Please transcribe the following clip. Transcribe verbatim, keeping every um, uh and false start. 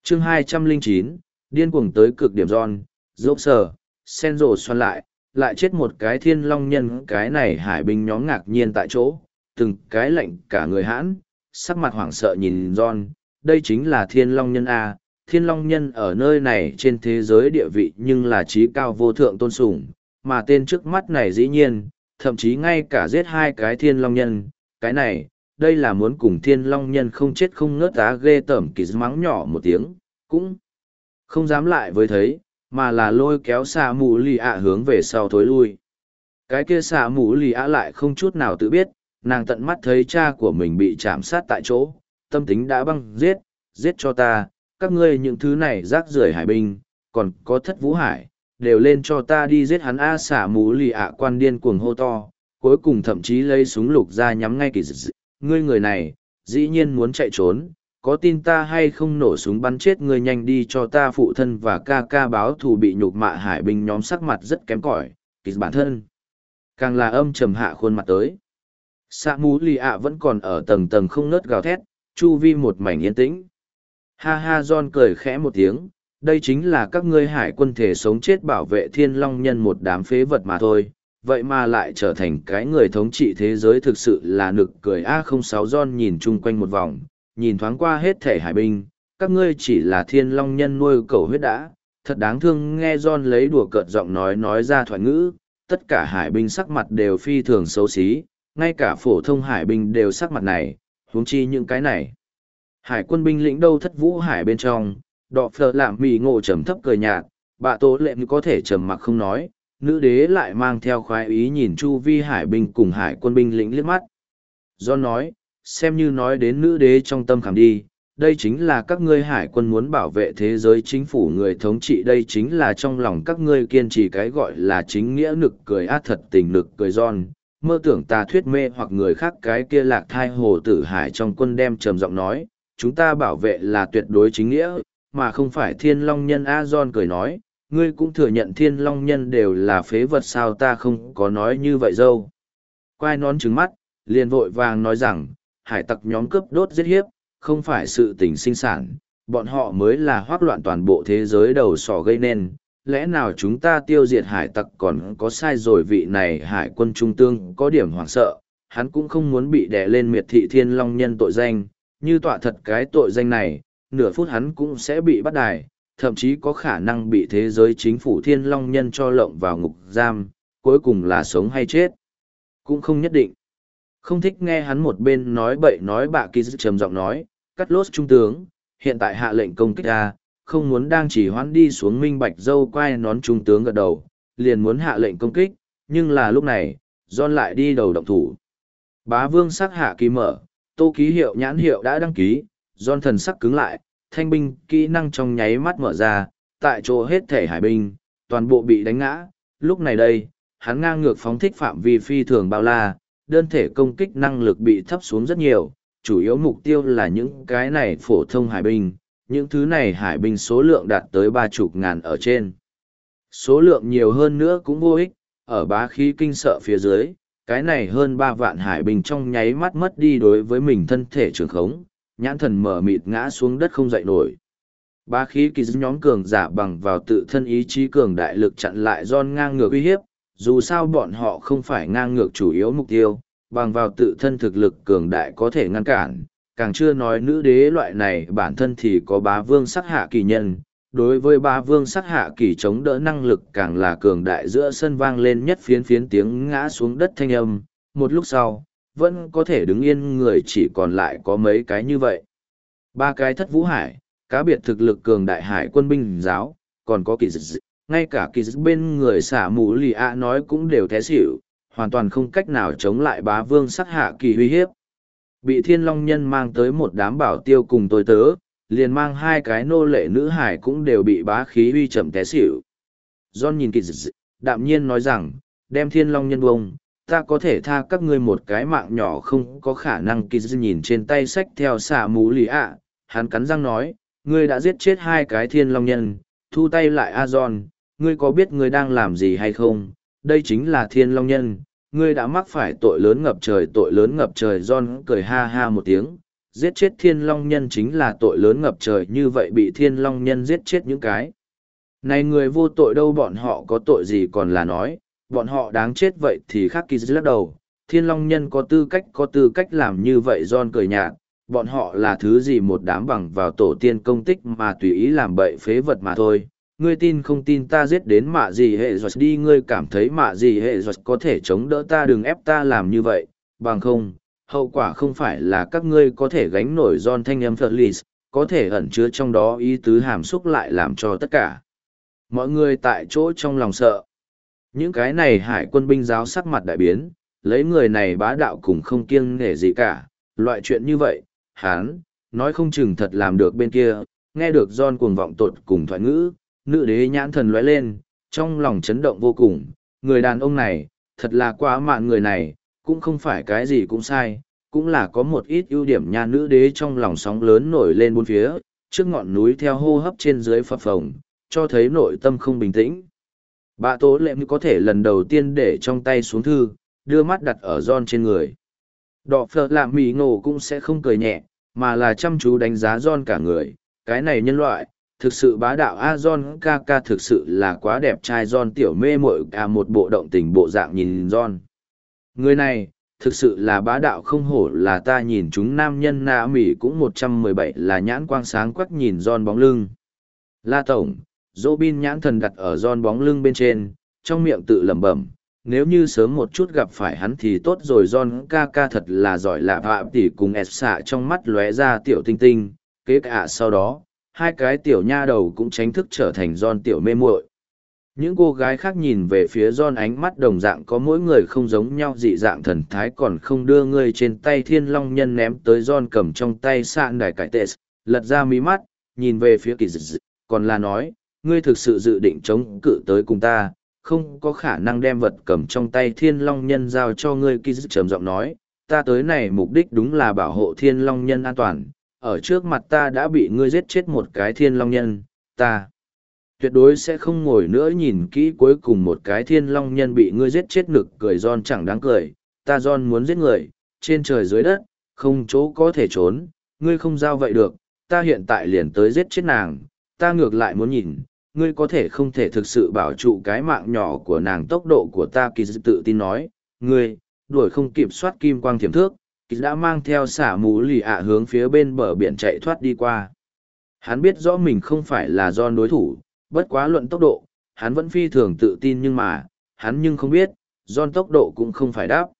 chương hai trăm lẻ chín, điên cuồng tới cực điểm giòn, dốc sờ, sen rồ xoắn lại, lại chết một cái thiên long nhân. Cái này hải binh nhóm ngạc nhiên tại chỗ, từng cái lạnh cả người hãn, sắc mặt hoảng sợ nhìn John, đây chính là thiên long nhân A. Thiên long nhân ở nơi này trên thế giới địa vị nhưng là trí cao vô thượng tôn sùng, mà tên trước mắt này dĩ nhiên, thậm chí ngay cả giết hai cái thiên long nhân, cái này, đây là muốn cùng thiên long nhân không chết không ngớt á. Ghê tởm kỳ mắng nhỏ một tiếng, cũng không dám lại với thấy, mà là lôi kéo xạ mù lì ạ hướng về sau thối lui. Cái kia xạ mù lì ạ lại không chút nào tự biết, nàng tận mắt thấy cha của mình bị chạm sát tại chỗ, tâm tính đã băng giết, giết cho ta, các ngươi những thứ này rác rưởi hải binh, còn có thất vũ hải, đều lên cho ta đi giết hắn. A xả mũ lì ạ quan điên cuồng hô to, cuối cùng thậm chí lấy súng lục ra nhắm ngay kỳ dị. Ngươi người này, dĩ nhiên muốn chạy trốn, có tin ta hay không nổ súng bắn chết ngươi, nhanh đi cho ta phụ thân và ca ca báo thù. Bị nhục mạ hải binh nhóm sắc mặt rất kém cỏi, kỳ bản thân càng là âm trầm hạ khuôn mặt tới. Xạ mũ lì ạ vẫn còn ở tầng tầng không ngớt gào thét, chu vi một mảnh yên tĩnh. Ha ha, John cười khẽ một tiếng, đây chính là các ngươi hải quân thể sống chết bảo vệ thiên long nhân một đám phế vật mà thôi, vậy mà lại trở thành cái người thống trị thế giới, thực sự là nực cười. A không sáu John nhìn chung quanh một vòng, nhìn thoáng qua hết thể hải binh, các ngươi chỉ là thiên long nhân nuôi cẩu huyết đã, thật đáng thương. Nghe John lấy đùa cợt giọng nói nói ra thoại ngữ, tất cả hải binh sắc mặt đều phi thường xấu xí, ngay cả phổ thông hải binh đều sắc mặt này, huống chi những cái này. Hải quân binh lĩnh đâu thất vũ hải bên trong, đọ phờ làm mì ngộ trầm thấp cười nhạt, bạ tố lệ có thể trầm mặc không nói, nữ đế lại mang theo khoái ý nhìn chu vi hải binh cùng hải quân binh lĩnh liếc mắt. Do nói, xem như nói đến nữ đế trong tâm khảm đi, đây chính là các ngươi hải quân muốn bảo vệ thế giới chính phủ người thống trị, đây chính là trong lòng các ngươi kiên trì cái gọi là chính nghĩa. Nực cười át thật tình nực cười Giòn, mơ tưởng tà thuyết mê hoặc người khác. Cái kia lạc thai hồ tử hải trong quân đem trầm giọng nói, chúng ta bảo vệ là tuyệt đối chính nghĩa, mà không phải thiên long nhân. A John cười nói, ngươi cũng thừa nhận thiên long nhân đều là phế vật sao? Ta không có nói như vậy dâu. Quai nón trứng mắt, liền vội vàng nói rằng, hải tặc nhóm cướp đốt giết hiếp, không phải sự tình sinh sản, bọn họ mới là hoác loạn toàn bộ thế giới đầu sỏ gây nên. Lẽ nào chúng ta tiêu diệt hải tặc còn có sai rồi? Vị này hải quân trung tương có điểm hoảng sợ, hắn cũng không muốn bị đè lên miệt thị thiên long nhân tội danh, như tọa thật cái tội danh này, nửa phút hắn cũng sẽ bị bắt đài, thậm chí có khả năng bị thế giới chính phủ thiên long nhân cho lộng vào ngục giam, cuối cùng là sống hay chết cũng không nhất định. Không thích nghe hắn một bên nói bậy nói bạ, kỳ dư trầm giọng nói, cắt lốt trung tướng, hiện tại hạ lệnh công kích ta, không muốn đang chỉ hoãn đi xuống. Minh bạch dâu quai nón trung tướng gật đầu, liền muốn hạ lệnh công kích, nhưng là lúc này, John lại đi đầu động thủ. Bá vương sắc hạ kỳ mở, tô ký hiệu nhãn hiệu đã đăng ký, John thần sắc cứng lại, thanh binh kỹ năng trong nháy mắt mở ra, tại chỗ hết thể hải binh, toàn bộ bị đánh ngã. Lúc này đây, hắn ngang ngược phóng thích phạm vi phi thường bao la, đơn thể công kích năng lực bị thấp xuống rất nhiều, chủ yếu mục tiêu là những cái này phổ thông hải binh, những thứ này hải binh số lượng đạt tới ba chục ngàn ở trên. Số lượng nhiều hơn nữa cũng vô ích, ở bá khí kinh sợ phía dưới, cái này hơn ba vạn hải binh trong nháy mắt mất đi đối với mình thân thể trường khống, nhãn thần mở mịt ngã xuống đất không dậy nổi. Bá khí kỳ dư nhóm cường giả bằng vào tự thân ý chí cường đại lực chặn lại John ngang ngược uy hiếp, dù sao bọn họ không phải ngang ngược chủ yếu mục tiêu, bằng vào tự thân thực lực cường đại có thể ngăn cản, càng chưa nói nữ đế loại này bản thân thì có bá vương sắc hạ kỳ nhân, đối với bá vương sắc hạ kỳ chống đỡ năng lực càng là cường đại. Giữa sân vang lên nhất phiến phiến tiếng ngã xuống đất thanh âm, một lúc sau, vẫn có thể đứng yên người chỉ còn lại có mấy cái như vậy. Ba cái thất vũ hải, cá biệt thực lực cường đại hải quân binh giáo, còn có kỳ dị, ngay cả kỳ dị bên người xả mũ lì ạ nói cũng đều té xỉu, hoàn toàn không cách nào chống lại bá vương sắc hạ kỳ uy hiếp. Bị thiên long nhân mang tới một đám bảo tiêu cùng tôi tớ, liền mang hai cái nô lệ nữ hải cũng đều bị bá khí uy chậm té xỉu. John nhìn kỳ dị, đạm nhiên nói rằng, đem thiên long nhân bông, ta có thể tha các ngươi một cái mạng nhỏ không có khả năng. Kỳ dị nhìn trên tay sách theo xả mũ lì ạ, hắn cắn răng nói, ngươi đã giết chết hai cái thiên long nhân, thu tay lại. A John, ngươi có biết ngươi đang làm gì hay không? Đây chính là thiên long nhân, ngươi đã mắc phải tội lớn ngập trời, tội lớn ngập trời. John cười ha ha một tiếng, giết chết thiên long nhân chính là tội lớn ngập trời, như vậy bị thiên long nhân giết chết những cái. Này người vô tội đâu, bọn họ có tội gì còn là nói, bọn họ đáng chết vậy thì khác kỳ lắc đầu, thiên long nhân có tư cách có tư cách làm như vậy. John cười nhạt, bọn họ là thứ gì, một đám bằng vào tổ tiên công tích mà tùy ý làm bậy phế vật mà thôi. Ngươi tin không tin ta giết đến mạ gì hệ giọt đi, ngươi cảm thấy mạ gì hệ giọt có thể chống đỡ ta, đừng ép ta làm như vậy, bằng không, hậu quả không phải là các ngươi có thể gánh nổi. John thanh âm Felice, có thể ẩn chứa trong đó ý tứ hàm xúc lại làm cho tất cả mọi người tại chỗ trong lòng sợ. Những cái này hải quân binh giáo sắc mặt đại biến, lấy người này bá đạo cùng không kiêng nể gì cả, loại chuyện như vậy, hán, nói không chừng thật làm được bên kia. Nghe được John cuồng vọng tột cùng thoại ngữ, nữ đế nhãn thần lóe lên, trong lòng chấn động vô cùng, người đàn ông này, thật là quá mạn, người này, cũng không phải cái gì cũng sai, cũng là có một ít ưu điểm nha. Nữ đế trong lòng sóng lớn nổi lên bốn phía, trước ngọn núi theo hô hấp trên dưới phập phồng, cho thấy nội tâm không bình tĩnh. Bà tố lệ có thể lần đầu tiên để trong tay xuống thư, đưa mắt đặt ở John trên người. Đọ phở làm mì ngộ cũng sẽ không cười nhẹ, mà là chăm chú đánh giá John cả người. Cái này nhân loại, thực sự bá đạo a. John ca ca thực sự là quá đẹp trai. John tiểu mê mội cả một bộ động tình bộ dạng nhìn John. Người này, thực sự là bá đạo không hổ là ta nhìn chúng nam nhân. Na mỉ cũng một trăm mười bảy là nhãn quang sáng quắc nhìn John bóng lưng. La tổng, Robin nhãn thần đặt ở John bóng lưng bên trên, trong miệng tự lẩm bẩm, nếu như sớm một chút gặp phải hắn thì tốt rồi. John ca ca thật là giỏi lạ vạ tỉ cùng ẹt xạ trong mắt lóe ra tiểu tinh tinh, kế cả sau đó, hai cái tiểu nha đầu cũng tránh thức trở thành John tiểu mê muội. Những cô gái khác nhìn về phía John ánh mắt đồng dạng có mỗi người không giống nhau, dị dạng thần thái. Còn không đưa ngươi trên tay thiên long nhân ném tới. John cầm trong tay sạn đài cải tệ, lật ra mí mắt, nhìn về phía kỳ dị, còn là nói, ngươi thực sự dự định chống cự tới cùng ta, không có khả năng đem vật cầm trong tay thiên long nhân giao cho ngươi. Kỳ dị trầm giọng nói, ta tới này mục đích đúng là bảo hộ thiên long nhân an toàn, ở trước mặt ta đã bị ngươi giết chết một cái thiên long nhân, ta tuyệt đối sẽ không ngồi nữa nhìn kỹ cuối cùng một cái thiên long nhân bị ngươi giết chết. Nực cười John chẳng đáng cười, ta John muốn giết người, trên trời dưới đất, không chỗ có thể trốn, ngươi không giao vậy được, ta hiện tại liền tới giết chết nàng, ta ngược lại muốn nhìn, ngươi có thể không thể thực sự bảo trụ cái mạng nhỏ của nàng. Tốc độ của ta, Kỳ dị tự tin nói, ngươi, đuổi không kịp soát kim quang thiểm thước, Kỳ đã mang theo xả mũ lì ạ hướng phía bên bờ biển chạy thoát đi qua. Hắn biết rõ mình không phải là John đối thủ, bất quá luận tốc độ, hắn vẫn phi thường tự tin, nhưng mà, hắn nhưng không biết, John tốc độ cũng không phải đáp.